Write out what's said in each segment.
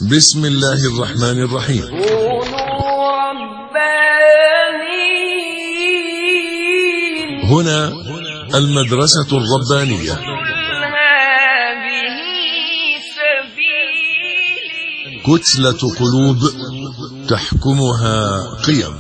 بسم الله الرحمن الرحيم. كونوا ربانيين. هنا المدرسة الربانية. هذه سبيلي. كتلة قلوب تحكمها قيم.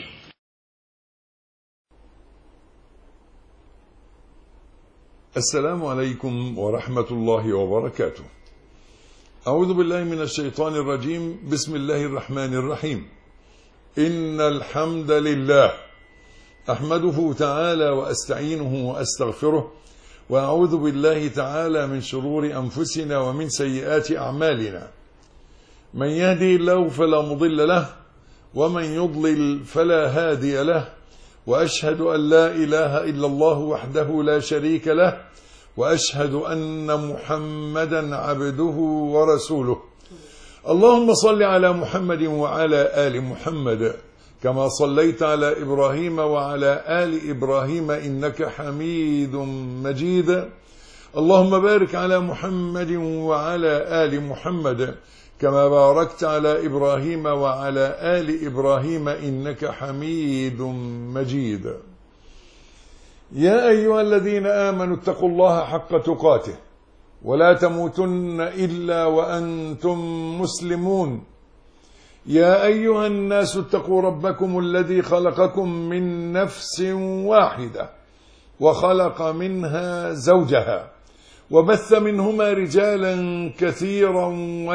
السلام عليكم ورحمة الله وبركاته. أعوذ بالله من الشيطان الرجيم. بسم الله الرحمن الرحيم. إن الحمد لله أحمده تعالى وأستعينه وأستغفره، وأعوذ بالله تعالى من شرور أنفسنا ومن سيئات أعمالنا. من يهدي الله فلا مضل له، ومن يضلل فلا هادي له، وأشهد أن لا إله إلا الله وحده لا شريك له، وأشهد أن محمدا عبده ورسوله. اللهم صل على محمد وعلى آل محمد كما صليت على إبراهيم وعلى آل إبراهيم إنك حميد مجيد. اللهم بارك على محمد وعلى آل محمد كما باركت على إبراهيم وعلى آل إبراهيم إنك حميد مجيد. يا أيها الذين آمنوا اتقوا الله حق تقاته ولا تموتن إلا وأنتم مسلمون. يا أيها الناس اتقوا ربكم الذي خلقكم من نفس واحدة وخلق منها زوجها وبث منهما رجالا كثيرا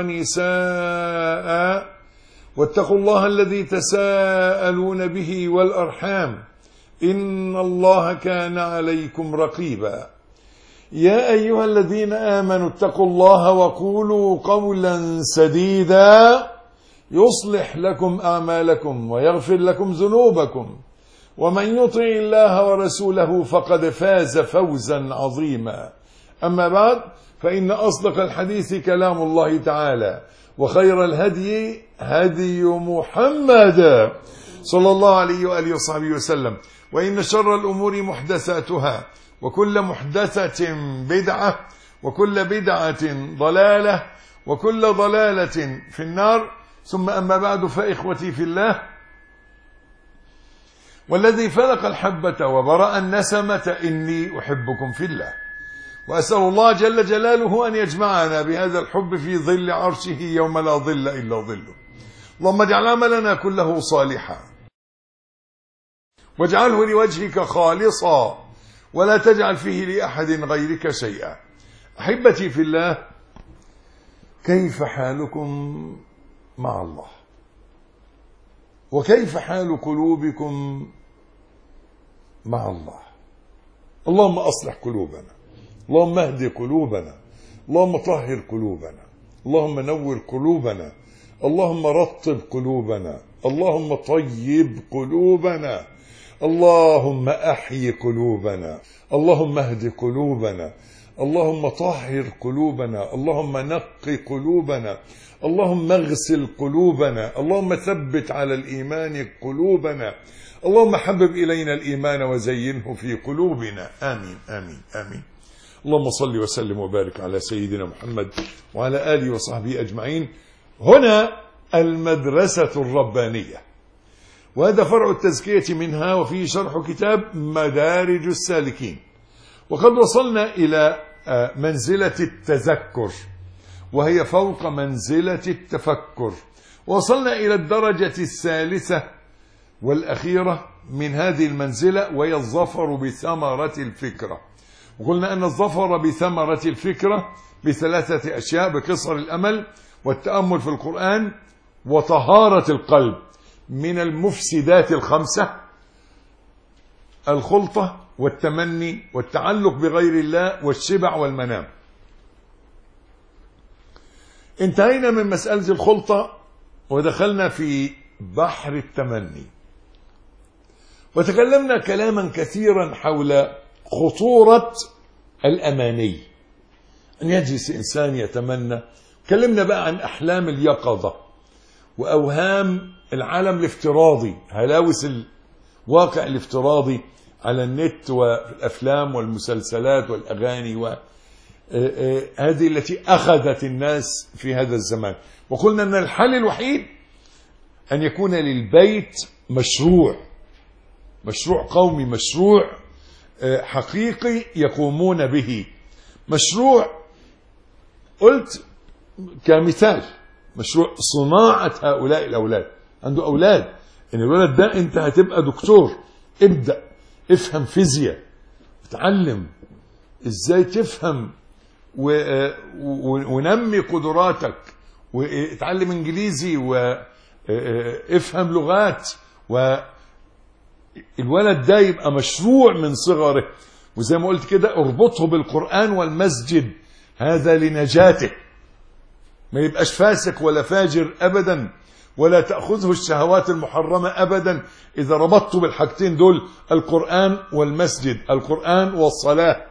ونساء، واتقوا الله الذي تساءلون به والأرحام إن الله كان عليكم رقيبا. يا أيها الذين آمنوا اتقوا الله وقولوا قولا سديدا يصلح لكم أعمالكم ويغفر لكم ذنوبكم، ومن يطع الله ورسوله فقد فاز فوزا عظيما. أما بعد، فإن أصدق الحديث كلام الله تعالى، وخير الهدي هدي محمد صلى الله عليه وآله وصحبه وسلم، وإن شر الأمور محدثاتها، وكل محدثة بدعة، وكل بدعة ضلالة، وكل ضلالة في النار. ثم أما بعد، فإخوتي في الله، والذي فلق الحبة وبرأ النسمة إني أحبكم في الله، وأسأل الله جل جلاله أن يجمعنا بهذا الحب في ظل عرشه يوم لا ظل إلا ظله. اللهم اجعل عملنا كله صالحا، واجعله لوجهك خالصا، ولا تجعل فيه لأحد غيرك شيئا. أحبتي في الله، كيف حالكم مع الله؟ وكيف حال قلوبكم مع الله؟ اللهم أصلح قلوبنا، اللهم اهد قلوبنا، اللهم طهر قلوبنا، اللهم نور قلوبنا، اللهم رطب قلوبنا، اللهم طيب قلوبنا، اللهم أحيي قلوبنا، اللهم اهد قلوبنا، اللهم طهر قلوبنا، اللهم نقي قلوبنا، اللهم اغسل قلوبنا، اللهم ثبت على الإيمان قلوبنا، اللهم حبب إلينا الإيمان وزينه في قلوبنا. آمين آمين آمين. اللهم صل وسلم وبارك على سيدنا محمد وعلى آله وصحبه أجمعين. هنا المدرسة الربانية، وهذا فرع التزكية منها، وفيه شرح كتاب مدارج السالكين. وقد وصلنا إلى منزلة التذكر، وهي فوق منزلة التفكر. وصلنا إلى الدرجة الثالثة والأخيرة من هذه المنزلة، وهي الظفر بثمرة الفكرة. وقلنا أن الظفر بثمرة الفكرة بثلاثة أشياء: بقصر الأمل، والتأمل في القرآن، وطهارة القلب من المفسدات الخمسة: الخلطة والتمني والتعلق بغير الله والشبع والمنام. انتهينا من مسألة الخلطة ودخلنا في بحر التمني، وتكلمنا كلاما كثيرا حول خطورة الأماني، أن يجلس إنسان يتمنى. تكلمنا بقى عن أحلام اليقظة وأوهام العالم الافتراضي، هلاوس الواقع الافتراضي على النت والأفلام والمسلسلات والأغاني، وهذه التي أخذت الناس في هذا الزمان. وقلنا أن الحل الوحيد أن يكون للبيت مشروع قومي، مشروع حقيقي يقومون به. مشروع قلت كمثال مشروع صناعة هؤلاء الأولاد. عنده أولاد، إن الولد ده أنت هتبقى دكتور، ابدأ افهم فيزياء، اتعلم ازاي تفهم ونمي قدراتك، واتعلم انجليزي وافهم لغات، والولد ده يبقى مشروع من صغره. وزي ما قلت كده اربطه بالقرآن والمسجد، هذا لنجاته، ما يبقاش فاسق ولا فاجر أبدا، ولا تأخذه الشهوات المحرمة أبدا إذا ربطته بالحاجتين دول، القرآن والمسجد، القرآن والصلاة.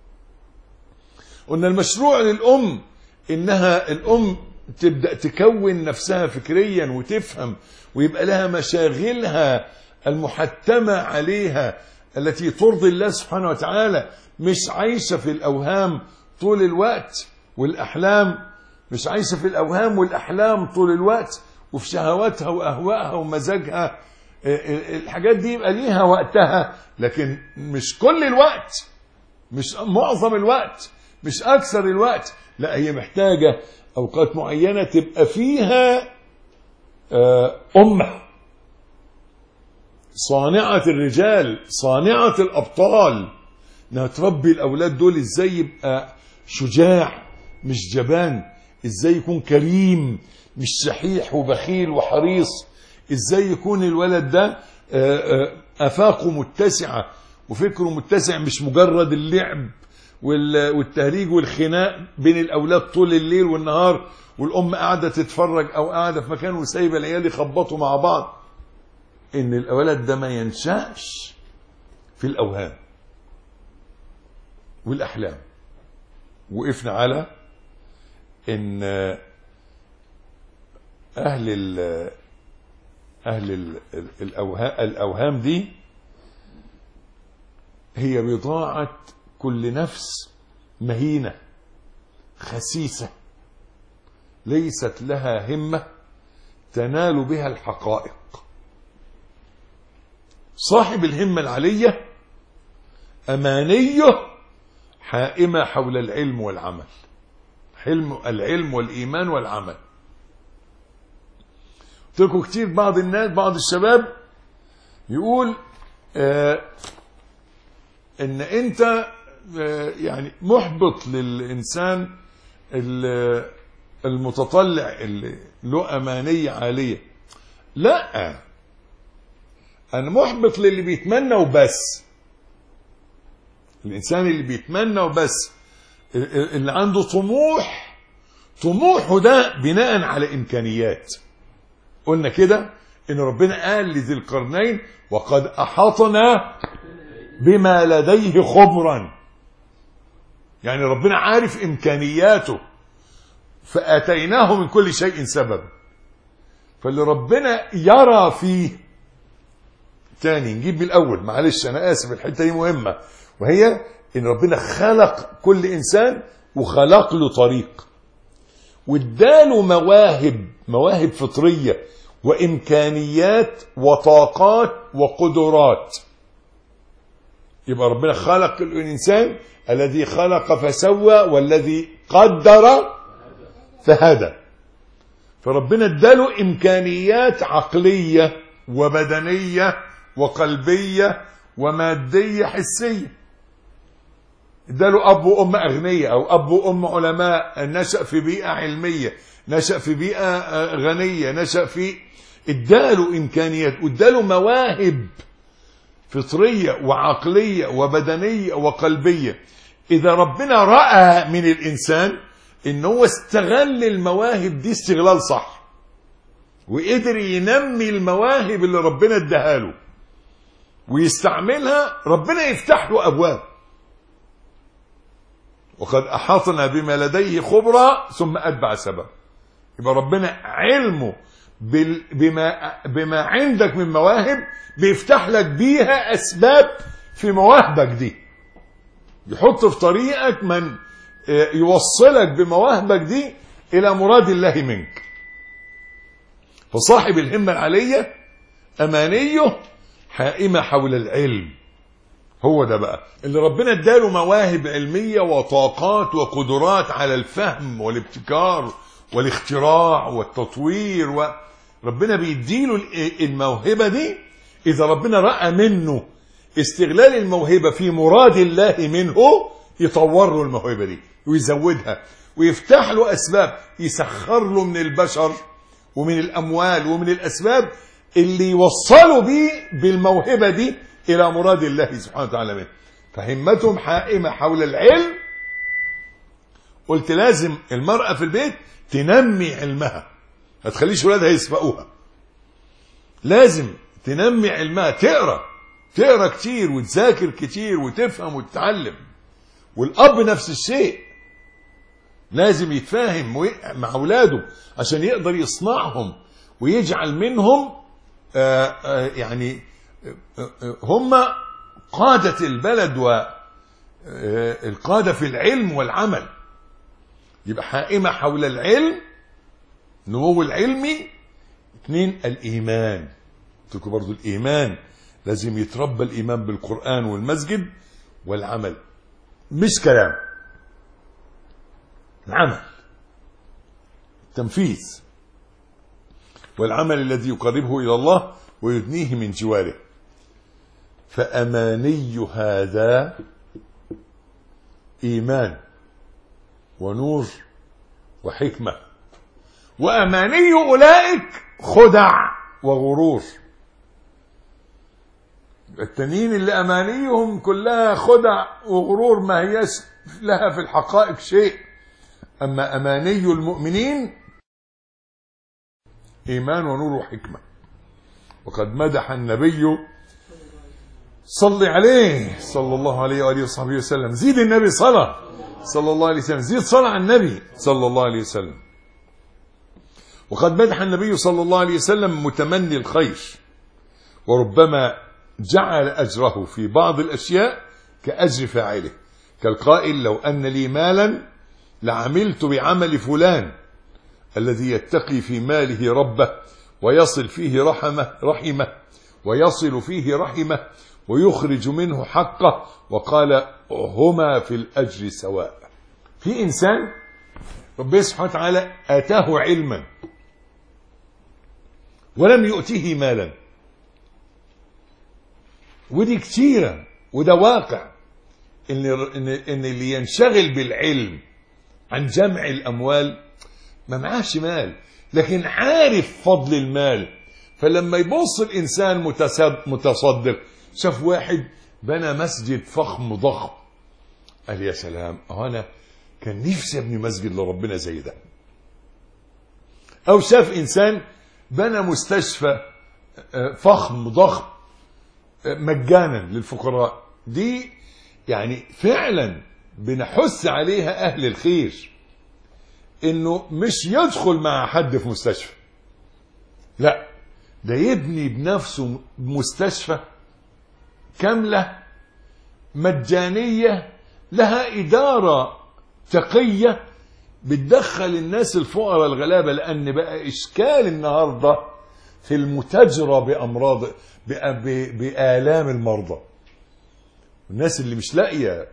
قلنا المشروع للأم إنها الأم تبدأ تكون نفسها فكريا وتفهم، ويبقى لها مشاغلها المحتمة عليها التي ترضي الله سبحانه وتعالى، مش عايشة في الأوهام طول الوقت والأحلام، مش عايشة في الأوهام والأحلام طول الوقت، وفي شهواتها وأهوائها ومزاجها. الحاجات دي يبقى ليها وقتها، لكن مش كل الوقت، مش معظم الوقت، مش أكثر الوقت. لا، هي محتاجة أوقات معينة تبقى فيها أمة صانعة الرجال، صانعة الأبطال، انها تربي الأولاد دول ازاي يبقى شجاع مش جبان، ازاي يكون كريم مش شحيح وبخيل وحريص، ازاي يكون الولد ده افاقه متسعة وفكره متسع، مش مجرد اللعب والتهريج والخناق بين الاولاد طول الليل والنهار، والام قاعده تتفرج او قاعده في مكان وسايبه العيال يخبطوا مع بعض. ان الولد ده ما ينشأش في الاوهام والاحلام. وقفنا على ان اهل الاوهام دي هي بضاعة كل نفس مهينة خسيسة ليست لها همة تنال بها الحقائق. صاحب الهمة العالية أمانيه حائمة حول العلم والعمل، العلم والإيمان والعمل. قلت لكم كتير بعض الناس، بعض الشباب يقول ان انت يعني محبط للإنسان المتطلع اللي له أمانية عالية. لا، أنا محبط للي بيتمنى وبس. الإنسان اللي بيتمنى وبس، اللي عنده طموحه ده بناء على إمكانيات. قلنا كده إن ربنا قال لذي القرنين وقد أحاطنا بما لديه خبرا، يعني ربنا عارف إمكانياته، فآتيناه من كل شيء سبب. فاللي ربنا يرى فيه تاني، نجيب من الأول، معلش أنا آسف الحتة دي مهمة، وهي إن ربنا خلق كل إنسان وخلق له طريق واداله مواهب فطرية وإمكانيات وطاقات وقدرات. يبقى ربنا خلق الإنسان الذي خلق فسوى والذي قدر فهدى. فربنا اداله إمكانيات عقلية وبدنية وقلبية ومادية حسية. اداله أب وأم أغنياء أو أب وأم علماء، نشأ في بيئة علمية، نشأ في بيئة غنية، نشأ في، اداله إمكانيات واداله مواهب فطرية وعقلية وبدنية وقلبية. إذا ربنا رأى من الإنسان إن هو استغل المواهب دي استغلال صح، وقدر ينمي المواهب اللي ربنا اداها له ويستعملها، ربنا يفتح له أبواب. وقد أحاطنا بما لديه خبرا ثم أتبع سبب. يبقى ربنا علمه بما عندك من مواهب بيفتح لك بيها أسباب في مواهبك دي، يحط في طريقك من يوصلك بمواهبك دي إلى مراد الله منك. فصاحب الهمة العالية أمانيه حائمة حول العلم. هو ده بقى اللي ربنا اداله مواهب علمية وطاقات وقدرات على الفهم والابتكار والاختراع والتطوير، وربنا بيديله الموهبة دي. إذا ربنا رأى منه استغلال الموهبة في مراد الله منه، يطور له الموهبة دي ويزودها ويفتح له أسباب، يسخر له من البشر ومن الأموال ومن الأسباب اللي يوصلوا بيه بالموهبة دي إلى مراد الله سبحانه وتعالى منه. فهمتهم حائمة حول العلم. قلت لازم المرأة في البيت تنمي علمها، ما تخليش ولادها يسبقوها. لازم تنمي علمها، تقرأ كتير وتذاكر كتير وتفهم وتتعلم. والأب نفس الشيء، لازم يتفاهم مع أولاده عشان يقدر يصنعهم ويجعل منهم يعني هم قادة البلد والقادة في العلم والعمل. يبقى حائمة حول العلم، نمو العلمي. 2 الإيمان. قلت لكم برضو الإيمان لازم يتربى الإيمان بالقرآن والمسجد والعمل، مش كلام، العمل، التنفيذ، والعمل الذي يقربه إلى الله ويدنيه من جواره. فأماني هذا إيمان ونور وحكمة، وأماني أولئك خدع وغرور. التانيين اللي أمانيهم كلها خدع وغرور، ما هيش لها في الحقائق شيء. أما أماني المؤمنين إيمان ونور وحكمة. وقد مدح النبي صلى عليه صلى الله عليه وآله وصحبه وسلم. زيد النبي صلى الله عليه وسلم، زيد صلى على النبي صلى الله عليه وسلم. وقد مدح النبي صلى الله عليه وسلم متمني الخير، وربما جعل أجره في بعض الأشياء كأجر فاعله، كالقائل: لو أن لي مالا لعملت بعمل فلان الذي يتقي في ماله ربه ويصل فيه رحمه ويصل فيه رحمه ويخرج منه حقه، وقال: هما في الأجر سواء. في إنسان ربنا سبحانه وتعالى آتاه علما ولم يؤتيه مالا، ودي كتيرة، وده واقع، إن اللي ينشغل بالعلم عن جمع الأموال ما معاش مال، لكن عارف فضل المال. فلما يبص الإنسان متصدق، شاف واحد بنى مسجد فخم ضخم، قال: يا سلام، أنا كان نفسي ابني مسجد لربنا زي ده. أو شاف إنسان بنى مستشفى فخم ضخم مجانا للفقراء. دي يعني فعلا بنحث عليها أهل الخير، إنه مش يدخل مع حد في مستشفى، لا، ده يبني بنفسه مستشفى كاملة مجانية لها إدارة تقية بتدخل الناس الفقراء الغلابة. لأن بقى إشكال النهاردة في المتاجرة بأمراض بآلام المرضى، الناس اللي مش لاقية.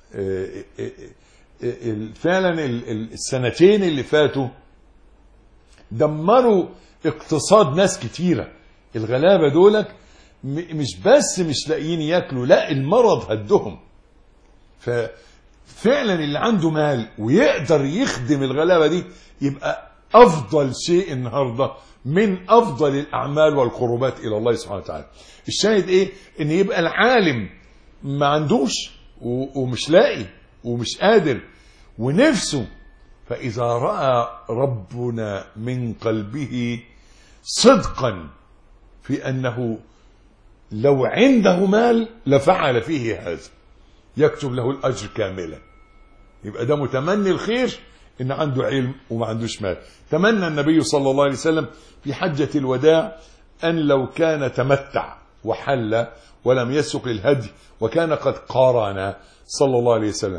فعلا السنتين اللي فاتوا دمروا اقتصاد ناس كتيرة. الغلابة دولك مش بس مش لاقيين ياكلوا، لا، المرض هدهم. ففعلا اللي عنده مال ويقدر يخدم الغلابة دي يبقى أفضل شيء النهاردة من أفضل الأعمال والقربات إلى الله سبحانه وتعالى. الشاهد إيه؟ إن يبقى العالم ما عندوش ومش لاقي ومش قادر ونفسه، فإذا رأى ربنا من قلبه صدقا في أنه لو عنده مال لفعل فيه هذا، يكتب له الأجر كاملا. يبقى ده متمني الخير، إن عنده علم وما عندوش مال. تمنى النبي صلى الله عليه وسلم في حجة الوداع أن لو كان تمتع وحل ولم يسق الهدي وكان قد قارن صلى الله عليه وسلم.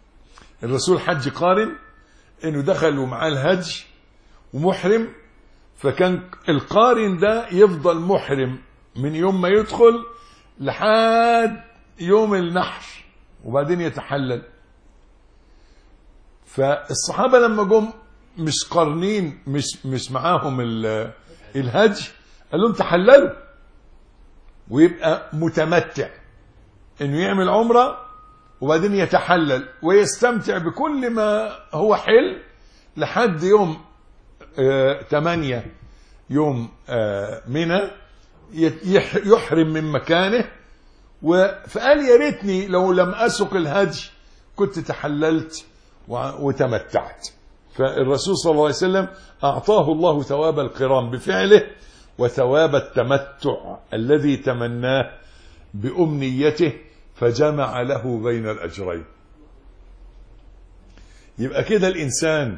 الرسول حج قارن، إنه دخل ومعاه الهدي ومحرم، فكان القارن ده يفضل محرم من يوم ما يدخل لحد يوم النحر وبعدين يتحلل. فالصحابة لما جم مش قارنين، مش معاهم الهدي، قال لهم تحللوا ويبقى متمتع، انه يعمل عمرة وبعدين يتحلل ويستمتع بكل ما هو حل لحد يوم 8 يوم منى يحرم من مكانه. فقال يا ريتني لو لم أسق الهدي كنت تحللت وتمتعت. فالرسول صلى الله عليه وسلم أعطاه الله ثواب القران بفعله وثواب التمتع الذي تمناه بأمنيته، فجمع له بين الأجرين. يبقى كده الإنسان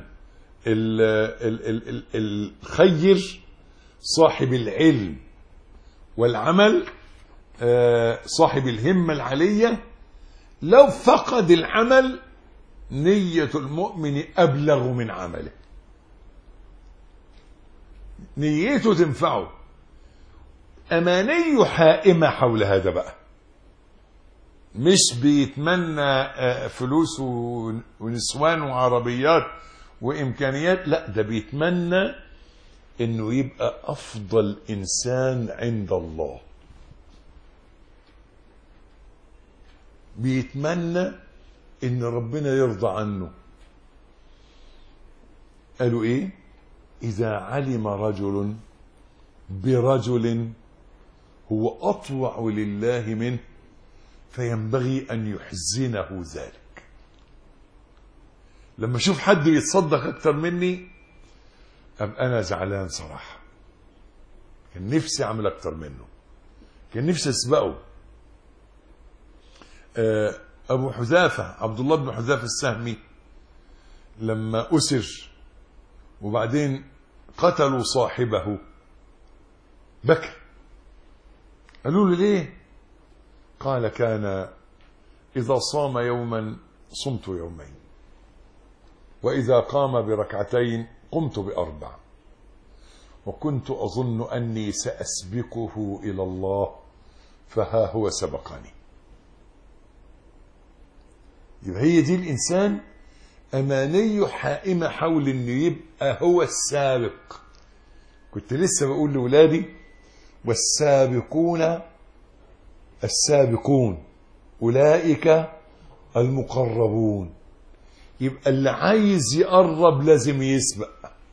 الخير صاحب العلم والعمل، صاحب الهمة العالية، لو فقد العمل نية المؤمن أبلغ من عمله، نيته تنفعه. أماني حائمة حول هذا بقى، مش بيتمنى فلوس ونسوان وعربيات وإمكانيات، لا ده بيتمنى إنه يبقى أفضل إنسان عند الله، بيتمنى إن ربنا يرضى عنه. قالوا إيه؟ إذا علم رجل برجل هو أطوع لله منه فينبغي أن يحزنه ذلك. لما أشوف حد يتصدق أكتر مني أبقى أنا زعلان صراحة، كان نفسي أعمل أكتر منه، كان نفسي أسبقه. أبو حذافة عبد الله بن حذافة السهمي لما أسر وبعدين قتلوا صاحبه بكى. قالوا له ليه؟ قال كان إذا صام يوما صمت يومين، وإذا قام بركعتين قمت ب4، وكنت أظن أني سأسبقه إلى الله فها هو سبقني. يبقى هي دي الإنسان أماني حائمة حول أنه يبقى هو السابق. كنت لسه بقول لأولادي والسابقون السابقون أولئك المقربون. يبقى اللي عايز يقرب لازم يسبق،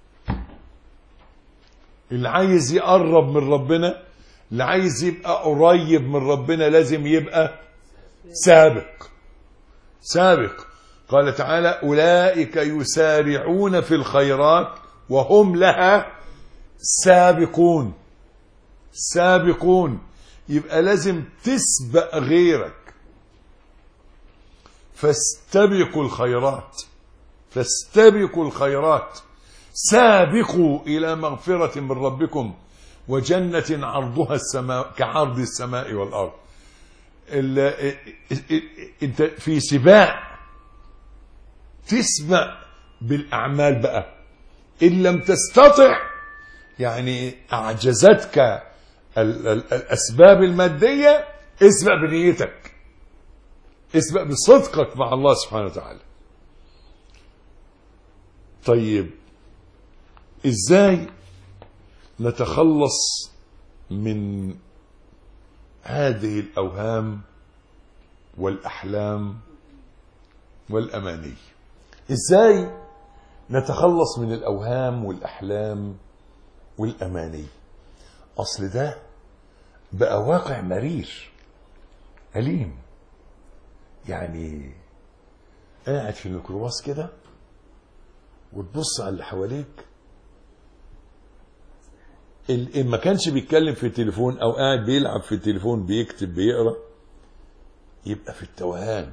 اللي عايز يقرب من ربنا، اللي عايز يبقى قريب من ربنا لازم يبقى سابق. سابق. قال تعالى أولئك يسارعون في الخيرات وهم لها سابقون. سابقون. يبقى لازم تسبق غيرك. فاستبقوا الخيرات، فاستبقوا الخيرات، سابقوا إلى مغفرة من ربكم وجنة عرضها السماء كعرض السماء والأرض. انت في سباق، تسبق بالأعمال بقى. إن لم تستطع، يعني أعجزتك الأسباب المادية، اسبق بنيتك، اسبق بصدقك مع الله سبحانه وتعالى. طيب ازاي نتخلص من هذه الأوهام والأحلام والأماني؟ ازاي نتخلص من الأوهام والأحلام والأماني؟ أصل ده بقى واقع مرير أليم. يعني قاعد في الميكروباص كده وتبص على اللي حواليك، إن ما كانش بيتكلم في التليفون أو قاعد بيلعب في التليفون بيكتب بيقرأ، يبقى في التوهان.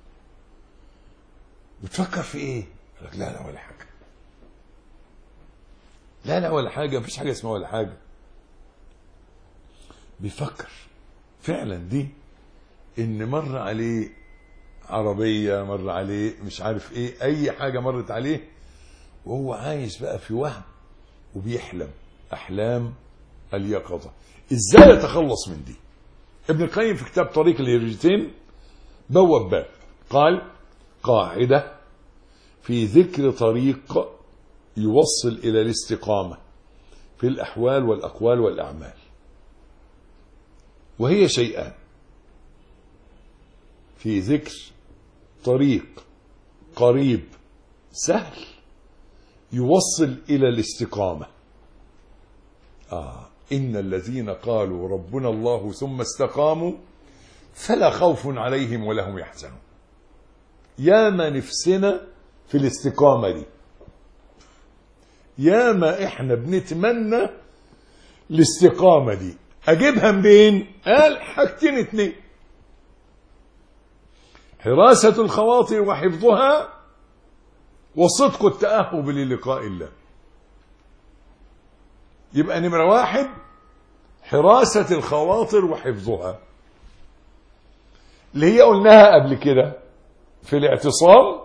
بتفكر في إيه؟ لك لا لا ولا حاجة، لا لا ولا حاجة، مفيش حاجة اسمها ولا حاجة. بيفكر فعلا دي إن مر عليه عربية، مر عليه مش عارف إيه، أي حاجة مرت عليه وهو عايش بقى في وهم وبيحلم. أحلام اليقظة. إزاي يتخلص من دي؟ ابن القيم في كتاب طريق الهجرتين بوب باب قال: قاعدة في ذكر طريق يوصل إلى الاستقامة في الأحوال والأقوال والأعمال، وهي شيئان: في ذكر طريق قريب سهل يوصل إلى الاستقامة. إن الذين قالوا ربنا الله ثم استقاموا فلا خوف عليهم ولا هم يحزنون. يا ما نفسنا في الاستقامة دي، يا ما احنا بنتمنى الاستقامة دي. اجيبها منين؟ قال حاجتين اتنين: حراسة الخواطر وحفظها، وصدق التأهب للقاء الله. يبقى نمرة واحد حراسة الخواطر وحفظها، اللي هي قلناها قبل كده في الاعتصام: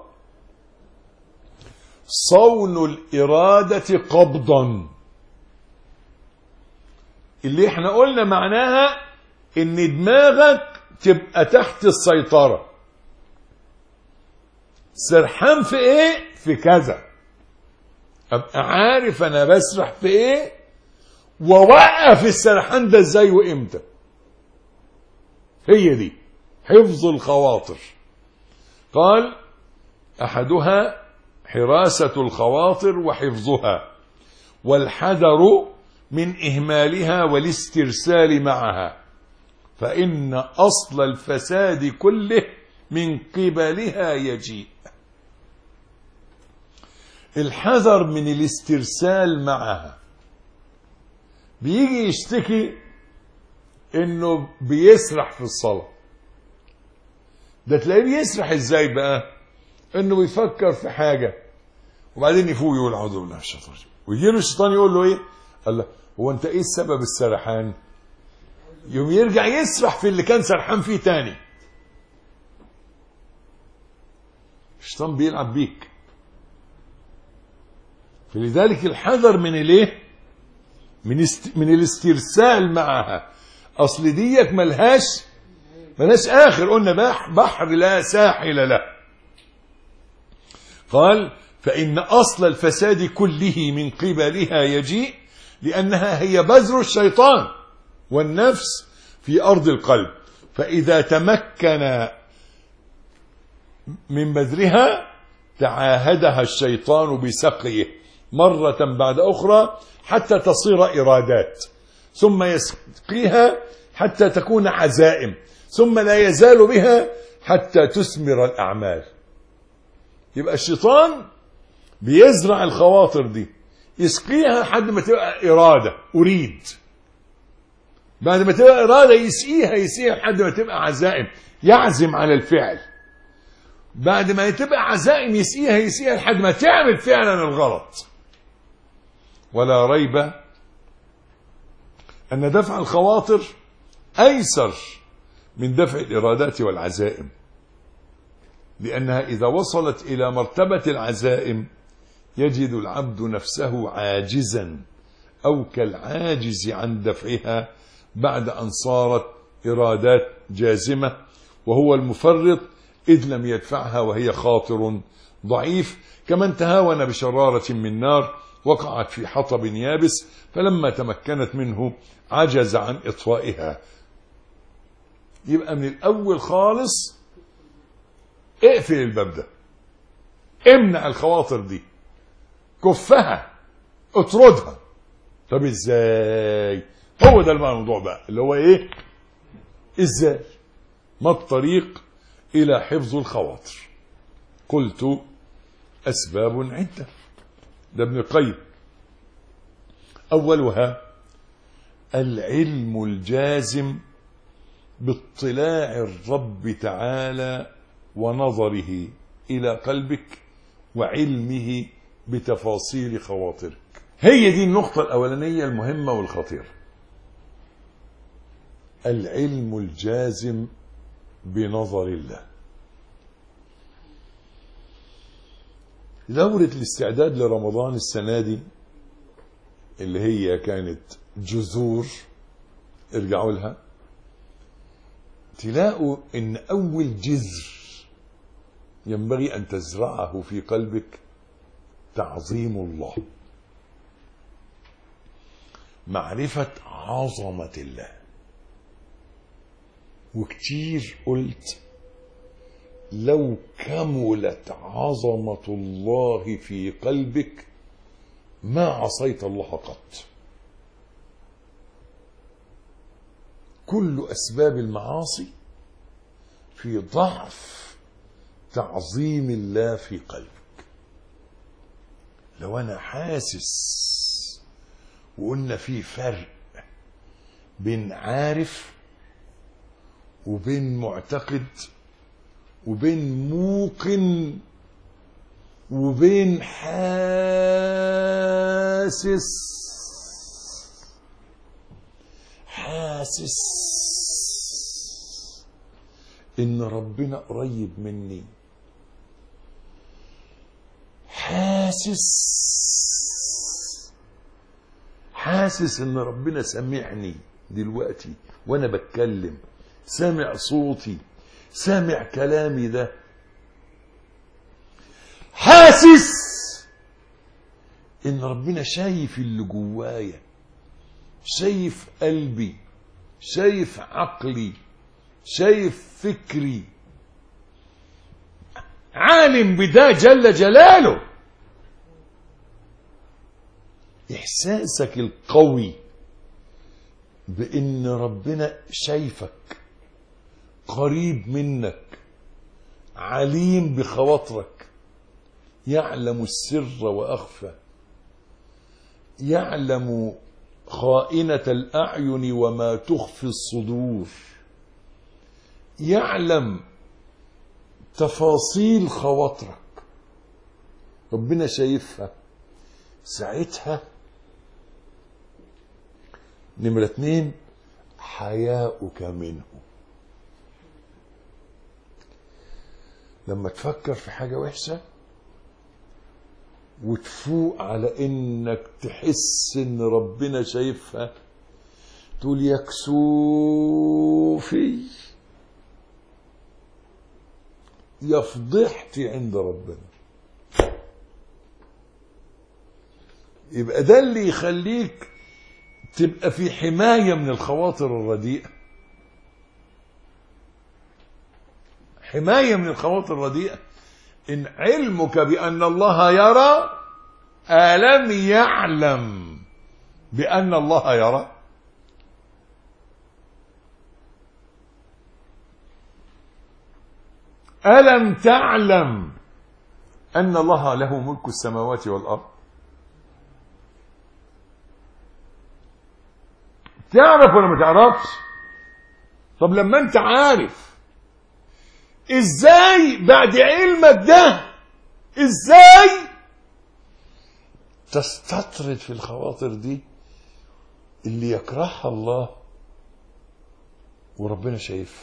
صون الإرادة قبضا، اللي احنا قلنا معناها ان دماغك تبقى تحت السيطرة. سرحان في ايه؟ في كذا. ابقى عارف انا بسرح في ايه، ووقف السرحان ده ازاي وامتى. هي دي حفظ الخواطر. قال: احدها حراسة الخواطر وحفظها، والحذر من إهمالها والاسترسال معها، فإن أصل الفساد كله من قبلها يجيء. الحذر من الاسترسال معها. بيجي يشتكي انه بيسرح في الصلاة. ده تلاقيه بيسرح ازاي بقى؟ انه بيفكر في حاجة وبعدين يفوق يقول اعوذ بالله من الشيطان الرجيم، ويجي له الشيطان يقول له ايه؟ الله، هو انت ايه السبب السرحان؟ يوم يرجع يسرح في اللي كان سرحان فيه تاني. الشيطان بيلعب بيك. فلذلك الحذر من الايه؟ من الاسترسال معها. اصل ديك ملهاش اخر. قلنا بحر لا ساحل له. قال: فإن أصل الفساد كله من قبلها يجيء، لأنها هي بذر الشيطان والنفس في أرض القلب، فإذا تمكن من بذرها تعاهدها الشيطان بسقيه مرة بعد أخرى حتى تصير إرادات، ثم يسقيها حتى تكون عزائم، ثم لا يزال بها حتى تثمر الأعمال. يبقى الشيطان بيزرع الخواطر دي، يسقيها لحد ما تبقى إرادة، أريد. بعد ما تبقى إرادة يسقيها لحد ما تبقى عزائم، يعزم على الفعل. بعد ما تبقى عزائم يسقيها لحد ما تعمل فعلا الغلط. ولا ريب أن دفع الخواطر أيسر من دفع الإرادات والعزائم، لأنها إذا وصلت إلى مرتبة العزائم يجد العبد نفسه عاجزا أو كالعاجز عن دفعها بعد أن صارت إرادات جازمة، وهو المفرط إذ لم يدفعها وهي خاطر ضعيف، كمن تهاون بشرارة من نار وقعت في حطب يابس فلما تمكنت منه عجز عن إطفائها. يبقى من الأول خالص اقفل الباب ده، امنع الخواطر دي، كفها، اطردها. طب ازاي؟ هو ده الموضوع بقى اللي هو ايه؟ ازاي؟ ما الطريق الى حفظ الخواطر؟ قلت اسباب عدة. ده ابن القيم. اولها العلم الجازم باطلاع الرب تعالى ونظره إلى قلبك وعلمه بتفاصيل خواطرك. هي دي النقطة الأولانية المهمة والخطيرة. العلم الجازم بنظر الله. دورة الاستعداد لرمضان السنة دي اللي هي كانت جذور، ارجعوا لها تلاقوا ان اول جذر ينبغي ان تزرعه في قلبك تعظيم الله، معرفة عظمة الله. وكتير قلت لو كملت عظمة الله في قلبك ما عصيت الله قط. كل أسباب المعاصي في ضعف تعظيم الله في قلبك. لو أنا حاسس، وقلنا في فرق بين عارف وبين معتقد وبين موقن وبين حاسس ان ربنا قريب مني، حاسس ان ربنا سمعني دلوقتي وانا بتكلم، سامع صوتي، سامع كلامي ده، حاسس ان ربنا شايف اللي جوايا، شايف قلبي، شايف عقلي، شايف فكري، عالم بده جل جلاله. احساسك القوي بان ربنا شايفك، قريب منك، عليم بخواطرك، يعلم السر واخفى، يعلم خائنة الأعين وما تخفي الصدور، يعلم تفاصيل خواطرك، ربنا شايفها. ساعتها نمرة 2 حياؤك منه. لما تفكر في حاجة وحشة وتفوق على انك تحس ان ربنا شايفها، تقول يكسوفي، يا فضحتي عند ربنا. يبقى ده اللي يخليك تبقى في حماية من الخواطر الرديئة، حماية من الخواطر الرديئة. إن علمك بأن الله يرى، ألم يعلم بأن الله يرى؟ ألم تعلم أن الله له ملك السماوات والأرض؟ تعرف ولا ما تعرفش؟ طب لما أنت عارف، ازاي بعد علمك ده ازاي تستطرد في الخواطر دي اللي يكرهها الله وربنا شايفها؟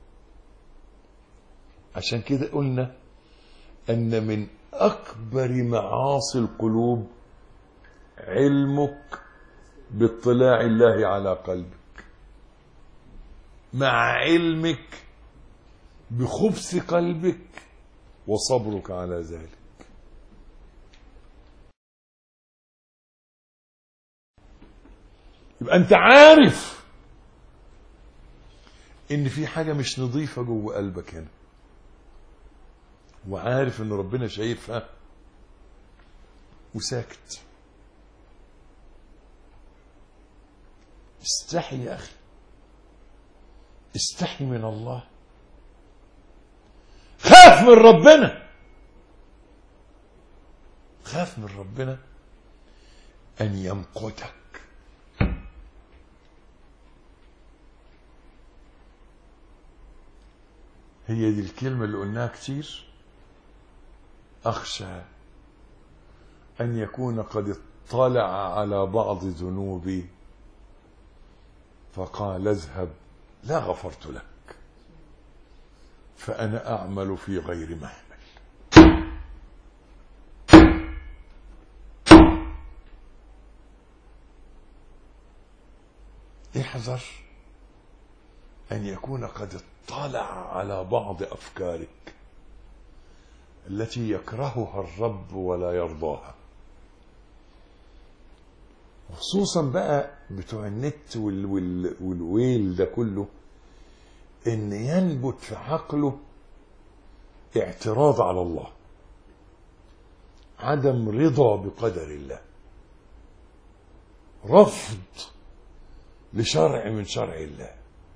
عشان كده قلنا ان من اكبر معاصي القلوب علمك باطلاع الله على قلبك، مع علمك بخبث قلبك وصبرك على ذلك. يبقى انت عارف ان في حاجة مش نظيفة جوه قلبك هنا، وعارف ان ربنا شايفها وساكت. استحي يا اخي، استحي من الله، خاف من ربنا، خاف من ربنا أن يمقتك. هي دي الكلمة اللي قلناها كتير، أخشى أن يكون قد اطلع على بعض ذنوبي فقال اذهب لا غفرت لك فأنا أعمل في غير محمل. احذر أن يكون قد اطلع على بعض أفكارك التي يكرهها الرب ولا يرضاها، خصوصا بقى بتوع النت والويل ده كله، ان ينبت في عقله اعتراض على الله، عدم رضا بقدر الله، رفض لشرع من شرع الله،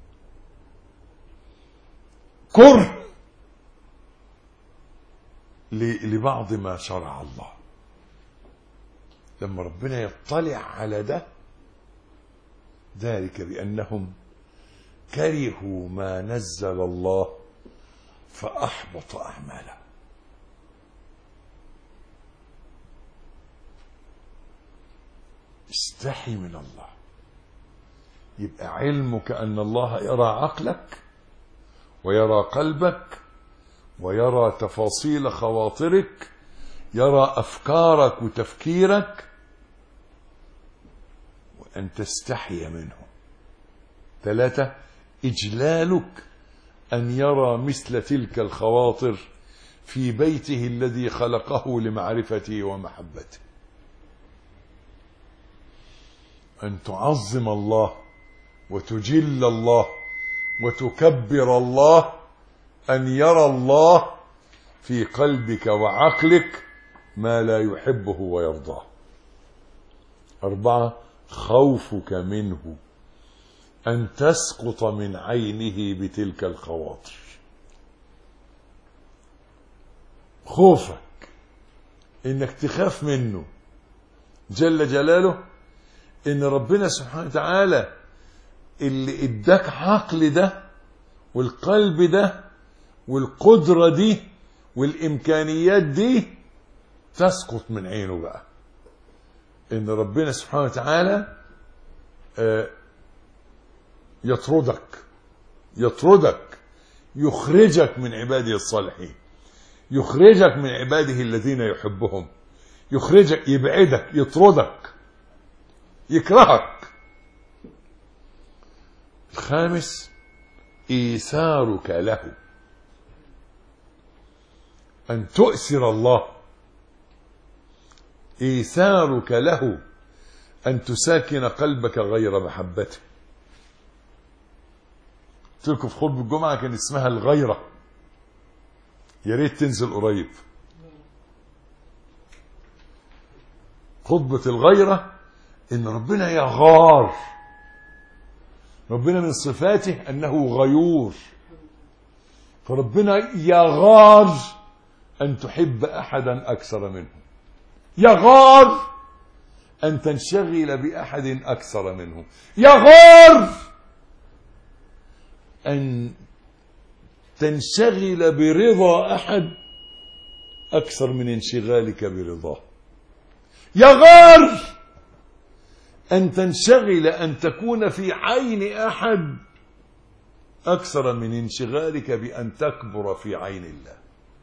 كره لبعض ما شرع الله. لما ربنا يطلع على ده، ذلك بأنهم كرهوا ما نزل الله فأحبط أعماله. استحي من الله. يبقى علمك أن الله يرى عقلك ويرى قلبك ويرى تفاصيل خواطرك، يرى أفكارك وتفكيرك، وأن تستحي منه. 3 إجلالك أن يرى مثل تلك الخواطر في بيته الذي خلقه لمعرفته ومحبته. أن تعظم الله وتجل الله وتكبر الله، أن يرى الله في قلبك وعقلك ما لا يحبه ويرضاه. 4 خوفك منه، أن تسقط من عينه بتلك الخواطر. خوفك إنك تخاف منه جل جلاله، إن ربنا سبحانه وتعالى اللي اداك عقل ده والقلب ده والقدرة دي والإمكانيات دي تسقط من عينه بقى. إن ربنا سبحانه وتعالى يطردك، يخرجك من عباده الصالحين، يخرجك من عباده الذين يحبهم، يخرجك، يبعدك، يطردك، يكرهك. 5 إيثارك له، أن تؤثر الله. إيثارك له، أن تساكن قلبك غير محبته. قلت لكم في خطبة الجمعة كان اسمها الغيرة، يا ريت تنزل قريب. خطبة الغيرة إن ربنا يغار. ربنا من صفاته أنه غيور، فربنا يغار أن تحب أحدا أكثر منه، يغار أن تنشغل بأحد أكثر منه، يغار أن تنشغل برضا أحد أكثر من انشغالك برضاه، يغار أن تنشغل أن تكون في عين أحد أكثر من انشغالك بأن تكبر في عين الله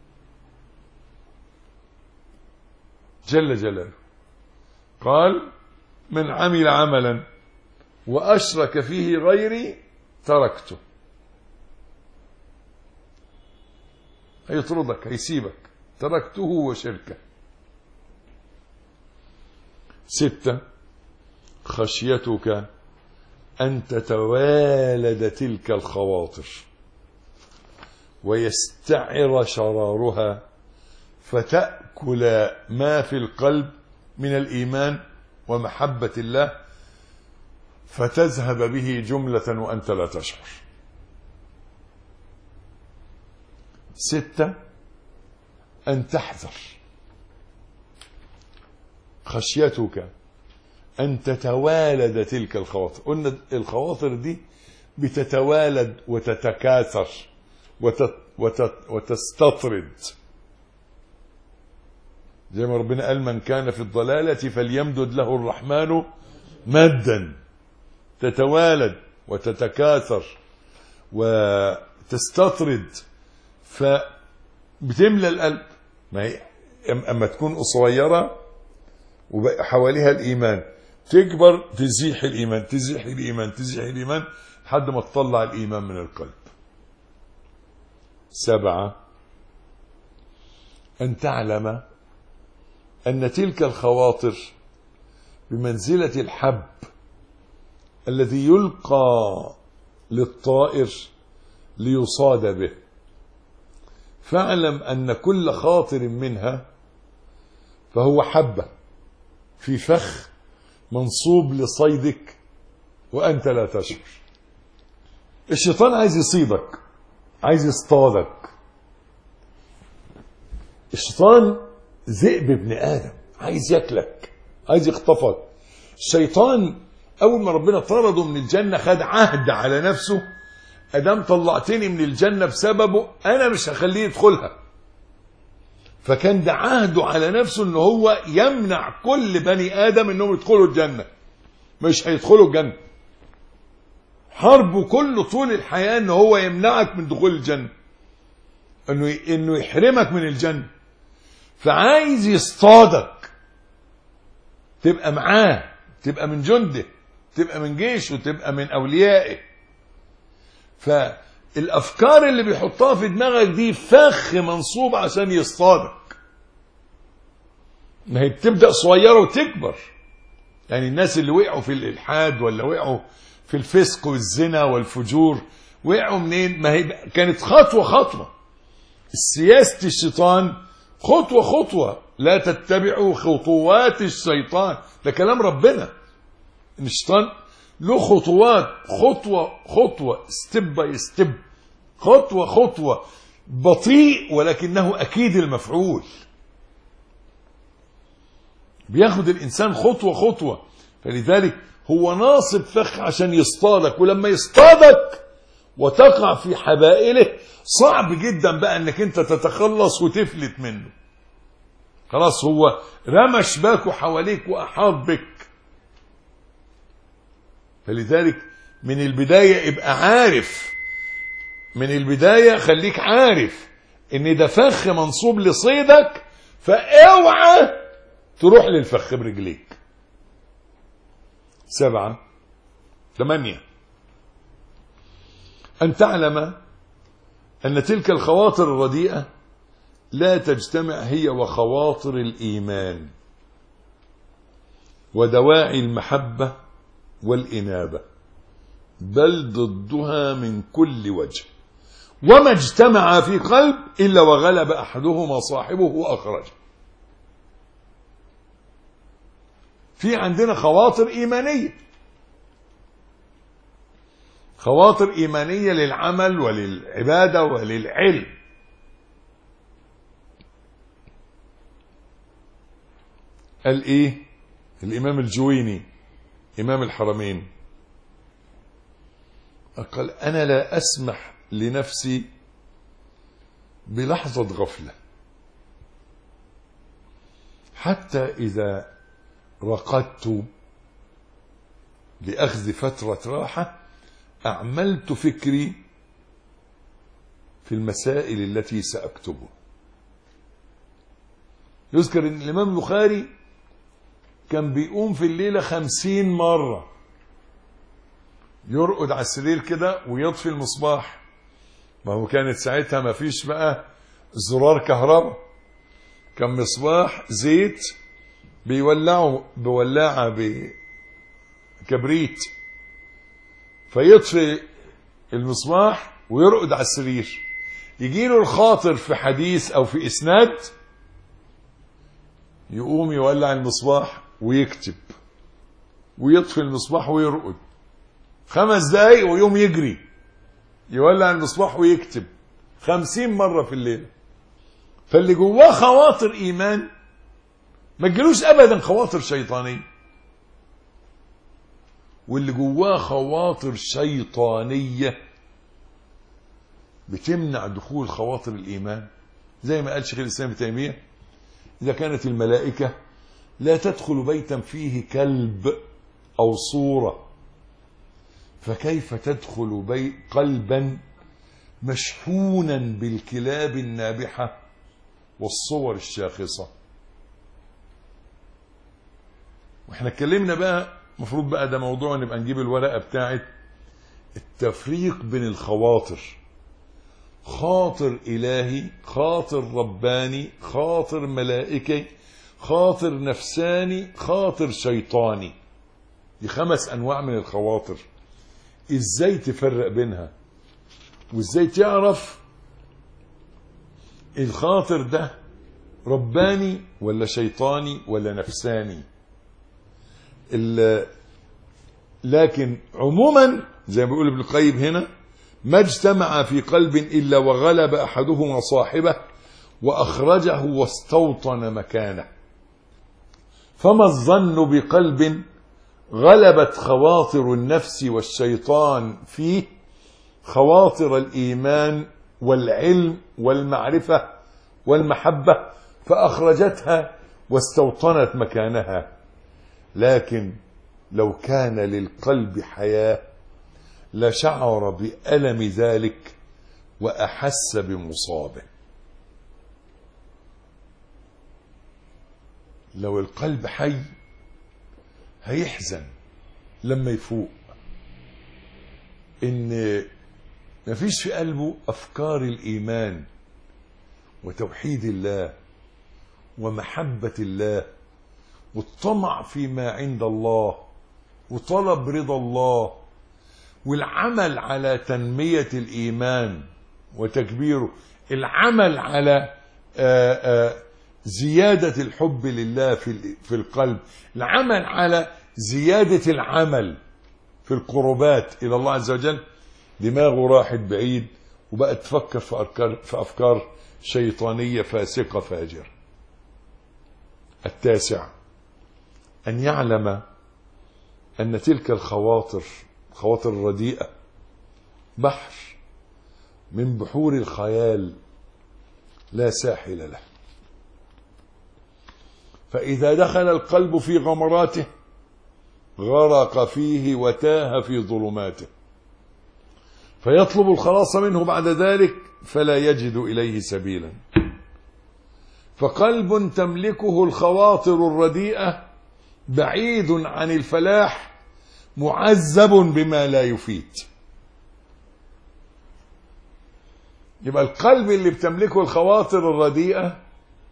جل جلاله. قال: من عمل عملا وأشرك فيه غيري تركته. هيطردك، هيسيبك، تركته وشركه. 6 خشيتك أن تتوالد تلك الخواطر ويستعر شرارها فتأكل ما في القلب من الإيمان ومحبة الله، فتذهب به جملة وأنت لا تشعر. 6 أن تحذر. خشيتك أن تتوالد تلك الخواطر. قلنا الخواطر دي بتتوالد وتتكاثر وتستطرد، زي ما ربنا قال: من كان في الضلالة فليمدد له الرحمن مدا. تتوالد وتتكاثر وتستطرد، فبتملى القلب. ما هي اما تكون قصيرة وحواليها الإيمان، تكبر تزيح الإيمان، تزيح الإيمان، تزيح الإيمان لحد ما تطلع الإيمان من القلب. 7 أن تعلم أن تلك الخواطر بمنزلة الحب الذي يلقى للطائر ليصاد به. فاعلم أن كل خاطر منها فهو حبة في فخ منصوب لصيدك وأنت لا تشعر. الشيطان عايز يصيدك، عايز يصطادك. الشيطان ذئب ابن آدم، عايز ياكلك، عايز يخطفك. الشيطان أول ما ربنا طرده من الجنة خد عهد على نفسه، أدام طلعتني من الجنة بسببه أنا مش هخليه يدخلها. فكان ده عهده على نفسه إن هو يمنع كل بني آدم إنهم يدخلوا الجنة، مش هيدخلوا الجنة. حربه كله طول الحياة إن هو يمنعك من دخول الجنة، إنه يحرمك من الجنة. فعايز يصطادك تبقى معاه، تبقى من جنده، تبقى من جيشه، تبقى من أوليائه. فالأفكار اللي بيحطها في دماغك دي فخ منصوب عشان يصطادك. ما هي بتبدأ صغيرة وتكبر. يعني الناس اللي وقعوا في الإلحاد ولا وقعوا في الفسق والزنا والفجور وقعوا منين؟ ما هي كانت خطوة خطوة. سياسة الشيطان خطوة خطوة، لا تتبعوا خطوات الشيطان، ده كلام ربنا. إن الشيطان له خطوات، خطوة خطوة، ستيب باي ستيب، خطوة خطوة، بطيء ولكنه أكيد المفعول. بياخد الإنسان خطوة خطوة. فلذلك هو ناصب فخ عشان يصطادك، ولما يصطادك وتقع في حبائله صعب جدا بقى انك انت تتخلص وتفلت منه. خلاص هو رمى شباكه حواليك وأحاط بك. فلذلك من البداية ابقى عارف، من البداية خليك عارف ان ده فخ منصوب لصيدك، فاوعى تروح للفخ برجليك. 8 أن تعلم أن تلك الخواطر الرديئة لا تجتمع هي وخواطر الإيمان ودواعي المحبة والإنابة، بل ضدها من كل وجه. وما اجتمع في قلب إلا وغلب أحدهما صاحبه وأخرجه. في عندنا خواطر إيمانية، خواطر إيمانية للعمل وللعبادة وللعلم. قال إيه الإمام الجويني إمام الحرمين؟ قال أنا لا أسمح لنفسي بلحظة غفلة حتى إذا رقدت لأخذ فترة راحة أعملت فكري في المسائل التي سأكتبه. يذكر أن الإمام البخاري كان بيقوم في الليلة 50 مرة، يرقد على السرير كده ويطفي المصباح. ما هو كانت ساعتها ما فيش بقى زرار كهرباء، كان مصباح زيت بيولعه بولاعة بكبريت، فيطفي المصباح ويرقد على السرير. يجيله الخاطر في حديث أو في إسناد، يقوم يولع المصباح ويكتب ويطفي المصباح ويرقد 5 دقايق ويوم يجري يولع المصباح ويكتب 50 مرة في الليل. فاللي جواه خواطر إيمان ما تجيلوش أبدا خواطر شيطانية، واللي جواه خواطر شيطانية بتمنع دخول خواطر الإيمان. زي ما قال شيخ الإسلام ابن تيمية: إذا كانت الملائكة لا تدخل بيتا فيه كلب أو صورة، فكيف تدخل قلبا مشحونا بالكلاب النابحة والصور الشاخصة؟ واحنا اتكلمنا بقى المفروض بقى ده موضوع نبقى نجيب الورقة بتاعت التفريق بين الخواطر. خاطر إلهي، خاطر رباني، خاطر ملائكي، خاطر نفساني، خاطر شيطاني. دي 5 أنواع من الخواطر. إزاي تفرق بينها؟ وإزاي تعرف الخاطر ده رباني ولا شيطاني ولا نفساني؟ لكن عموما زي ما بيقول ابن القيم هنا: ما اجتمع في قلب إلا وغلب أحدهما صاحبه وأخرجه واستوطن مكانه. فما الظن بقلب غلبت خواطر النفس والشيطان فيه خواطر الإيمان والعلم والمعرفة والمحبة فأخرجتها واستوطنت مكانها. لكن لو كان للقلب حياة لشعر بألم ذلك وأحس بمصابه. لو القلب حي هيحزن لما يفوق إن مفيش في قلبه أفكار الإيمان وتوحيد الله ومحبة الله والطمع فيما عند الله وطلب رضا الله والعمل على تنمية الإيمان وتكبيره، العمل على زيادة الحب لله في القلب، العمل على زيادة العمل في القربات إلى الله عز وجل. دماغه راحت بعيد وبقت تفكر في أفكار شيطانية فاسقة فاجرة. 9: أن يعلم أن تلك الخواطر الرديئة بحر من بحور الخيال لا ساحل له، فإذا دخل القلب في غمراته غرق فيه وتاه في ظلماته، فيطلب الخلاص منه بعد ذلك فلا يجد إليه سبيلا. فقلب تملكه الخواطر الرديئة بعيد عن الفلاح معذب بما لا يفيد. يبقى القلب اللي بتملكه الخواطر الرديئة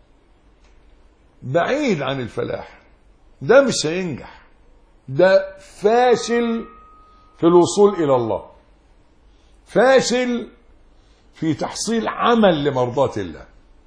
بعيد عن الفلاح، ده مش هينجح، ده فاشل في الوصول إلى الله، فاشل في تحصيل عمل لمرضاة الله.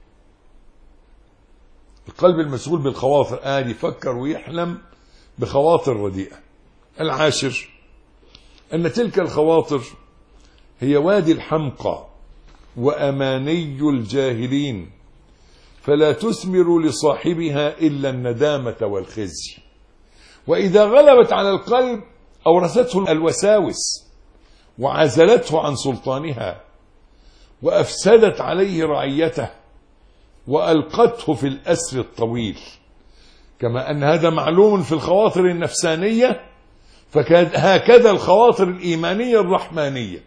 القلب المشغول بالخواطر قاعد يفكر ويحلم بخواطر رديئة. 10: أن تلك الخواطر هي وادي الحمقى وأماني الجاهلين، فلا تثمر لصاحبها إلا الندامة والخزي. وإذا غلبت على القلب أورثته الوساوس وعزلته عن سلطانها وأفسدت عليه رعيته وألقته في الأسر الطويل. كما أن هذا معلوم في الخواطر النفسانية فهكذا الخواطر الإيمانية الرحمانية.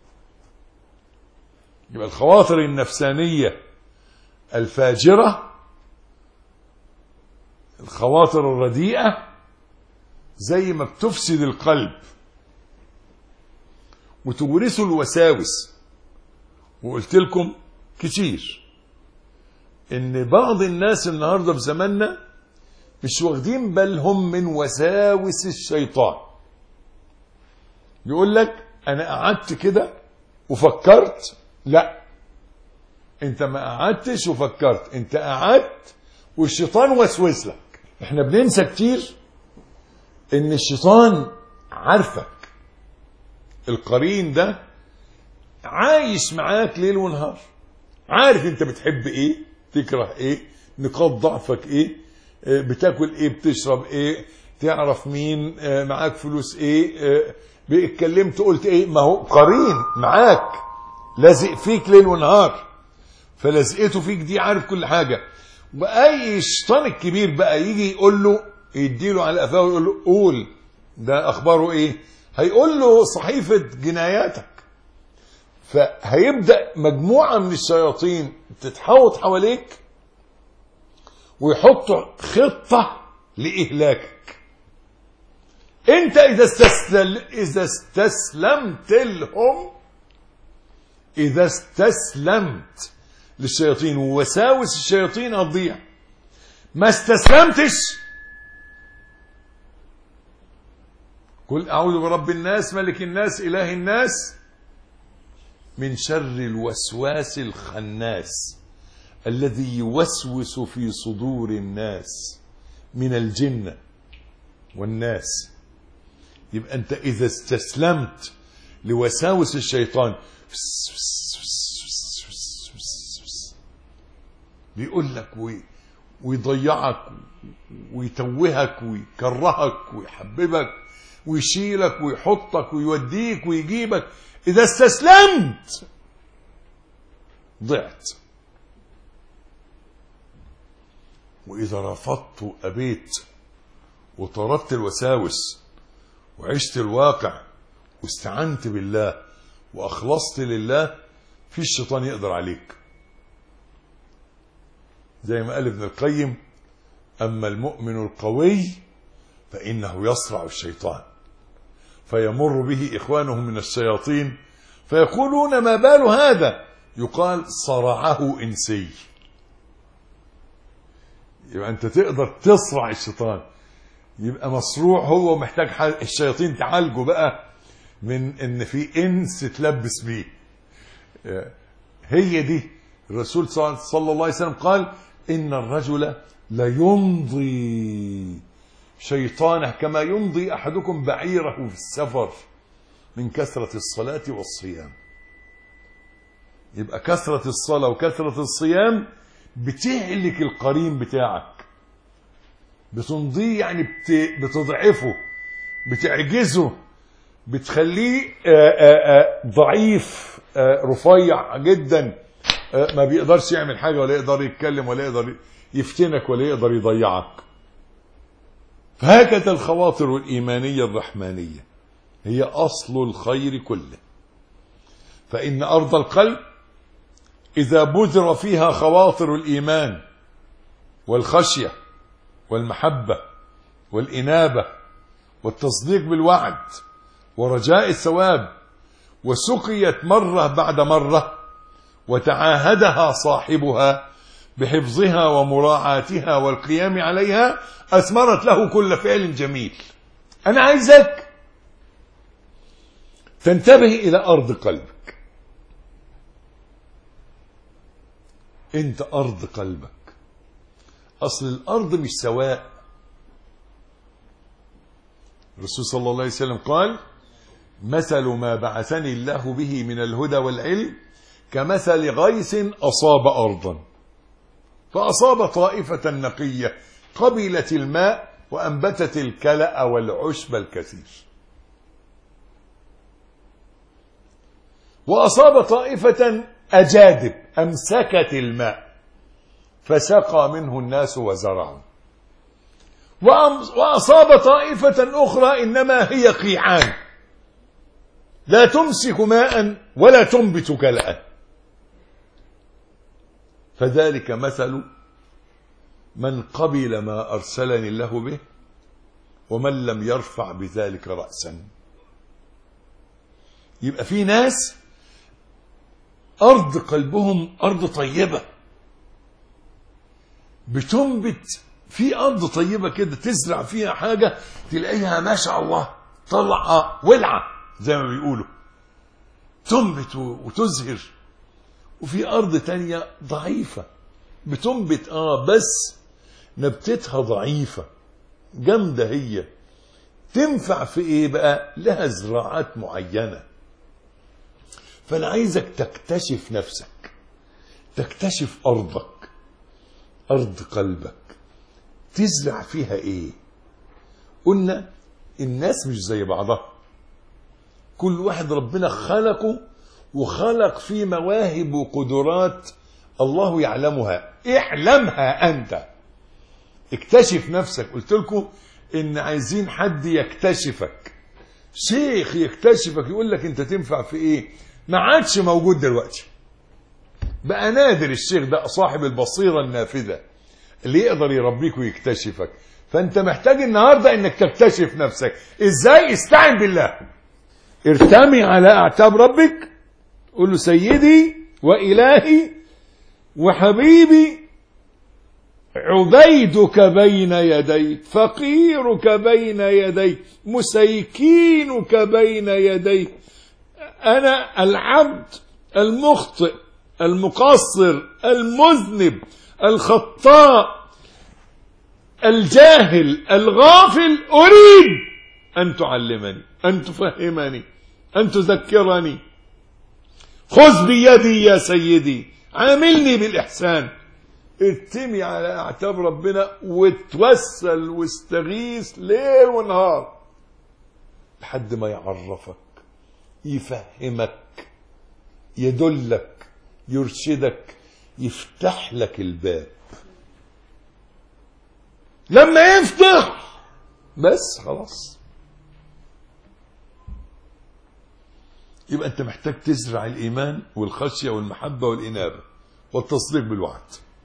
يبقى الخواطر النفسانية الفاجرة، الخواطر الرديئة، زي ما بتفسد القلب وتورثه الوساوس. وقلت لكم كتير ان بعض الناس النهاردة في زماننا مش واخدين بالهم من وساوس الشيطان. يقول لك انا قعدت كده وفكرت. لا، انت ما قعدتش وفكرت، انت قعدت والشيطان وسوس لك. احنا بننسى كتير ان الشيطان عارفك، القرين ده عايش معاك ليل ونهار، عارف انت بتحب ايه، تكره ايه، نقاط ضعفك ايه، بتاكل ايه، بتشرب ايه، تعرف مين، معاك فلوس ايه، اتكلمت قلت ايه. ما هو قرين معاك لازق فيك ليل ونهار، فلازقته فيك دي عارف كل حاجة. واي شيطان الكبير بقى يجي يقول له، يديله على قفاه ويقول له قول ده اخباره ايه، هيقول له صحيفة جناياتك. فهيبدأ مجموعة من الشياطين تتحوط حواليك ويحطوا خطة لإهلاكك. انت اذا استسلمت للشياطين ووساوس الشياطين هتضيع. ما استسلمتش، قل اعوذ برب الناس ملك الناس اله الناس من شر الوسواس الخناس الذي يوسوس في صدور الناس من الجنة والناس. يبقى انت اذا استسلمت لوساوس الشيطان بيقول لك ويضيعك ويتوهك ويكرهك ويحببك ويشيلك ويحطك ويوديك ويجيبك. اذا استسلمت ضعت. واذا رفضت وابيت وطردت الوساوس وعشت الواقع واستعنت بالله واخلصت لله، في الشيطان يقدر عليك. زي ما قال ابن القيم: اما المؤمن القوي فانه يصرع الشيطان فيمر به اخوانه من الشياطين فيقولون ما بال هذا؟ يقال صرعه انسي. يبقى انت تقدر تصرع الشيطان، يبقى مصروع هو محتاج الشياطين تعالجه بقى من ان في انس تلبس بيه. هي دي الرسول صلى الله عليه وسلم قال: ان الرجل ليمضي شيطانه كما يمضي احدكم بعيره في السفر من كثرة الصلاة والصيام. يبقى كثرة الصلاة وكثرة الصيام بتهلك القرين بتاعك، بتمضيه يعني بتضعفه، بتعجزه، بتخليه ضعيف، رفيع جدا، ما بيقدرش يعمل حاجة ولا يقدر يتكلم ولا يقدر يفتنك ولا يقدر يضيعك. فهكذا الخواطر الإيمانية الرحمانية هي أصل الخير كله. فإن أرض القلب إذا بذر فيها خواطر الإيمان والخشية والمحبة والإنابة والتصديق بالوعد ورجاء الثواب، وسقيت مرة بعد مرة وتعاهدها صاحبها بحفظها ومراعاتها والقيام عليها، أثمرت له كل فعل جميل. أنا عايزك تنتبه إلى أرض قلبك. أنت أرض قلبك. أصل الأرض مش سواء. الرسول صلى الله عليه وسلم قال: مثل ما بعثني الله به من الهدى والعلم كمثل غيث أصاب أرضا فأصاب طائفة نقية قبلت الماء وأنبتت الكلأ والعشب الكثير، وأصاب طائفة أجادب أمسكت الماء فسقى منه الناس وزرعوا، وأصاب طائفة أخرى إنما هي قيعان لا تمسك ماء ولا تنبت كلأ. فذلك مثل من قبل ما أرسلني الله به ومن لم يرفع بذلك رأسا. يبقى في ناس أرض قلبهم أرض طيبة بتنبت. في أرض طيبة كده تزرع فيها حاجة تلاقيها ما شاء الله طلعة ولعة زي ما بيقولوا، تنبت وتزهر. وفي أرض تانية ضعيفة بتنبت بس نبتتها ضعيفة جامدة، هي تنفع في ايه بقى؟ لها زراعات معينة. فأنا عايزك تكتشف نفسك، تكتشف أرضك، أرض قلبك، تزرع فيها ايه. قلنا الناس مش زي بعضها، كل واحد ربنا خلقه وخلق فيه مواهب وقدرات الله يعلمها. اعلمها أنت، اكتشف نفسك. قلت لكم إن عايزين حد يكتشفك، شيخ يكتشفك، يقول لك أنت تنفع في إيه. ما عادش موجود دلوقتي، بقى نادر الشيخ ده صاحب البصيرة النافذة اللي يقدر يربيك ويكتشفك. فانت محتاج النهاردة انك تكتشف نفسك. ازاي؟ استعن بالله، ارتمي على اعتاب ربك، قل له سيدي وإلهي وحبيبي، عبيدك بين يديك، فقيرك بين يديك، مسيكينك بين يديك، أنا العبد المخطئ المقصر المذنب الخطاء الجاهل الغافل، أريد أن تعلمني، أن تفهمني، أن تذكرني. خذ بيدي يا سيدي، عاملني بالإحسان. ارتمي على اعتاب ربنا وتوسل واستغيث ليل ونهار لحد ما يعرفك، يفهمك، يدلك، يرشدك، يفتح لك الباب. لما يفتح بس خلاص، يبقى انت محتاج تزرع الايمان والخشيه والمحبه والانابه والتصديق بالوعد،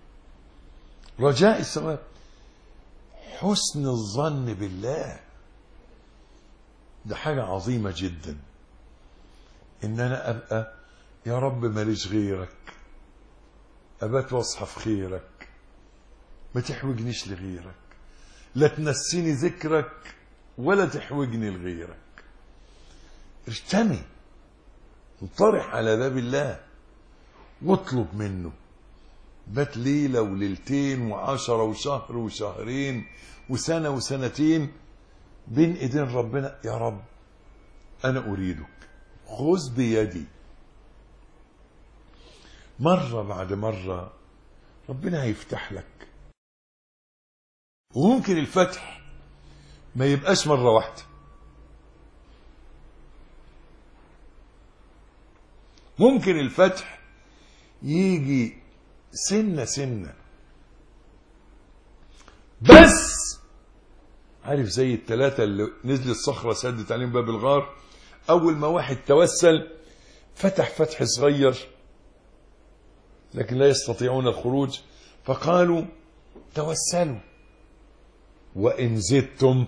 رجاء الثواب، حسن الظن بالله. ده حاجه عظيمه جدا ان انا ابقى يا رب ماليش غيرك، ابات واصحى في خيرك، ما تحوجنيش لغيرك، لا تنسيني ذكرك ولا تحوجني لغيرك. ارتمي، انطرح على باب الله واطلب منه. بات ليلة وليلتين وعشرة وشهر وشهرين وسنة وسنتين بين ايدين ربنا، يا رب انا اريدك، خذ بيدي. مرة بعد مرة ربنا هيفتح لك، وممكن الفتح ما يبقاش مرة واحدة، ممكن الفتح يجي سنة سنة. بس عارف زي الثلاثة اللي نزلت صخرة سدت عليهم باب الغار، أول ما واحد توسل فتح فتح صغير لكن لا يستطيعون الخروج، فقالوا توسلوا وإن زدتم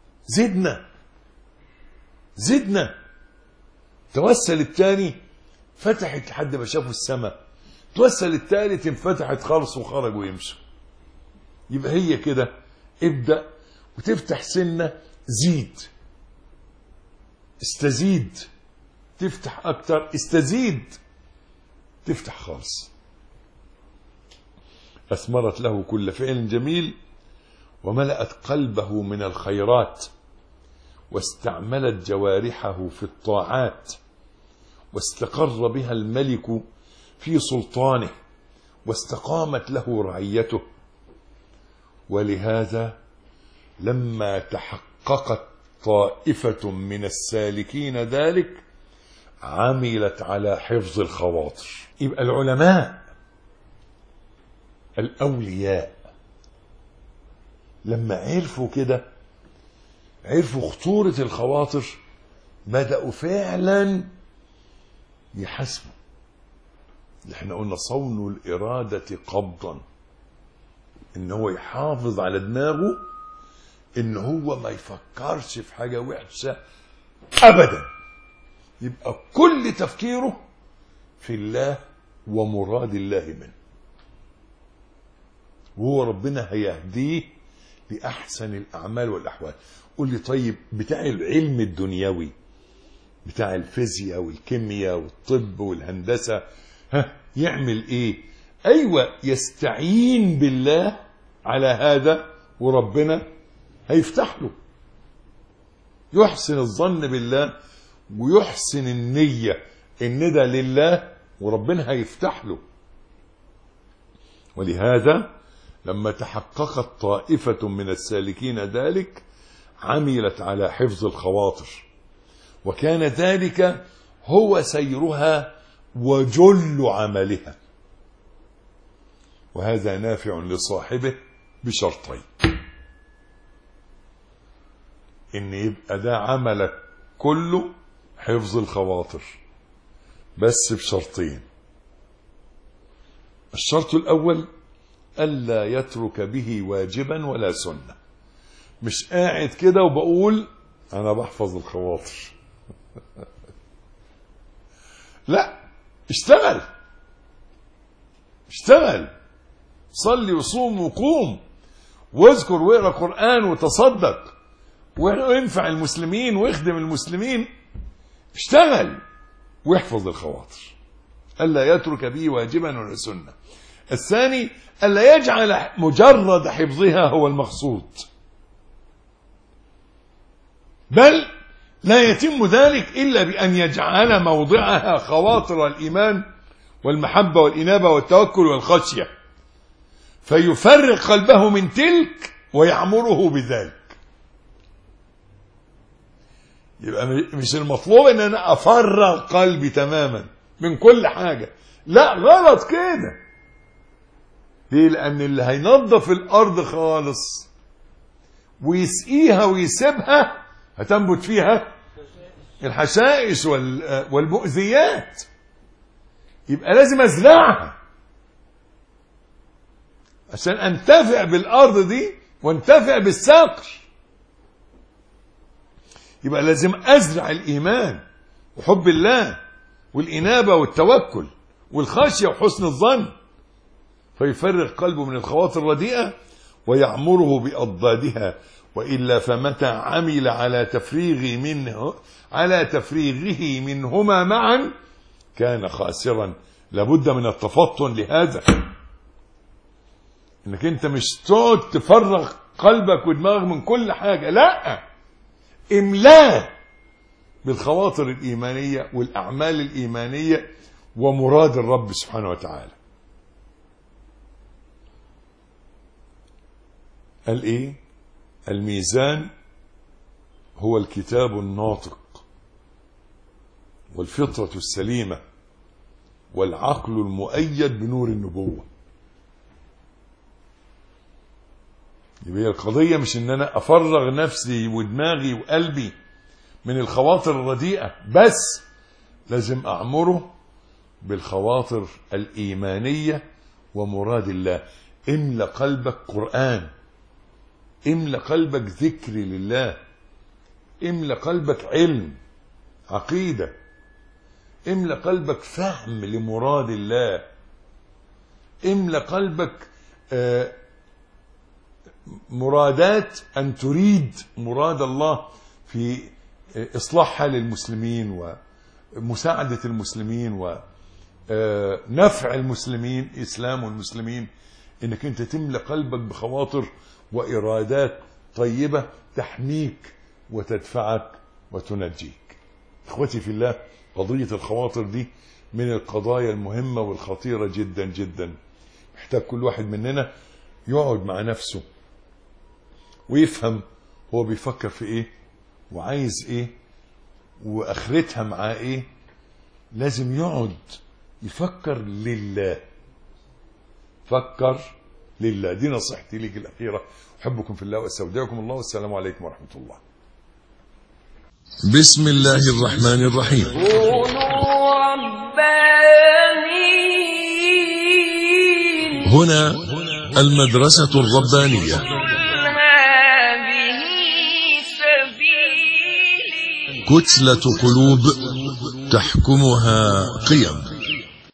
زدنا. توسل الثاني فتحت لحد ما شافوا السماء، توسل الثالث انفتحت خالص وخرجوا يمشوا. يبقى هي كده، ابدأ وتفتح سنة، زيد، استزيد، تفتح أكتر، استزيد، تفتح خالص. أثمرت له كل فعل جميل وملأت قلبه من الخيرات، واستعملت جوارحه في الطاعات، واستقر بها الملك في سلطانه، واستقامت له رعيته. ولهذا لما تحققت طائفة من السالكين ذلك عملت على حفظ الخواطر. يبقى العلماء الأولياء لما عرفوا كده، عرفوا خطورة الخواطر، بدأوا فعلا يحسبوا. احنا قلنا صون الإرادة قبضا، ان هو يحافظ على دماغه، ان هو ما يفكرش في حاجة وحشة ابدا، يبقى كل تفكيره في الله ومراد الله منه، وهو ربنا هيهديه لأحسن الأعمال والأحوال. قل لي طيب، بتاع العلم الدنيوي بتاع الفيزياء والكيمياء والطب والهندسة يعمل ايه؟ ايوه، يستعين بالله على هذا وربنا هيفتح له. يحسن الظن بالله ويحسن النية ان ده لله وربنا هيفتح له. ولهذا لما تحققت طائفة من السالكين ذلك عملت على حفظ الخواطر، وكان ذلك هو سيرها وجل عملها. وهذا نافع لصاحبه بشرطين، ان يبقى ده عملك كله حفظ الخواطر، بس بشرطين. الشرط الأول ألا يترك به واجبا ولا سنة، مش قاعد كده وبقول انا بحفظ الخواطر. لا، اشتغل، صلي وصوم وقوم واذكر واقرا قرآن وتصدق وينفع المسلمين ويخدم المسلمين. اشتغل ويحفظ الخواطر، ألا يترك به واجبا ولا سنة. الثاني ألا يجعل مجرد حفظها هو المقصود، بل لا يتم ذلك إلا بأن يجعل موضعها خواطر الإيمان والمحبة والإنابة والتوكل والخشية، فيفرق قلبه من تلك ويعمره بذلك. يبقى مش المطلوب ان انا افرغ قلبي تماما من كل حاجة، لا، غلط كده. ليه؟ لان اللي هينظف الارض خالص ويسقيها ويسيبها هتنبت فيها الحشائش والمؤذيات. يبقى لازم ازرعها عشان انتفع بالارض دي وانتفع بالساقي. يبقى لازم ازرع الايمان وحب الله والانابه والتوكل والخشيه وحسن الظن، فيفرغ قلبه من الخواطر الرديئه ويعمره باضدادها. والا فمتى عمل على تفريغه منهما معا كان خاسرا. لابد من التفطن لهذا، انك انت مش تقعد تفرغ قلبك ودماغك من كل حاجه، لا، املاه بالخواطر الإيمانية والأعمال الإيمانية ومراد الرب سبحانه وتعالى. قال إيه؟ الميزان هو الكتاب الناطق والفطرة السليمة والعقل المؤيد بنور النبوة. يبقى القضية مش ان انا افرغ نفسي ودماغي وقلبي من الخواطر الرديئة، بس لازم اعمره بالخواطر الايمانية ومراد الله. املى قلبك قرآن، املى قلبك ذكر لله، املى قلبك علم عقيدة، املى قلبك فهم لمراد الله، املى قلبك مرادات أن تريد مراد الله في إصلاح حال المسلمين ومساعدة المسلمين ونفع المسلمين، إسلام المسلمين. إنك أنت تملى قلبك بخواطر وإرادات طيبة تحميك وتدفعك وتنجيك. إخوتي في الله، قضية الخواطر دي من القضايا المهمة والخطيرة جدا جدا. محتاج كل واحد مننا يقعد مع نفسه ويفهم هو بيفكر في ايه وعايز ايه واخرتها معاه ايه. لازم يقعد يفكر لله، فكر لله. دي نصيحتي ليك الأخيرة. أحبكم في الله واستودعكم الله، والسلام عليكم ورحمة الله. بسم الله الرحمن الرحيم. كونوا ربانيين. هنا المدرسة الربانية. هذه سبيلي. كتلة قلوب تحكمها قيم.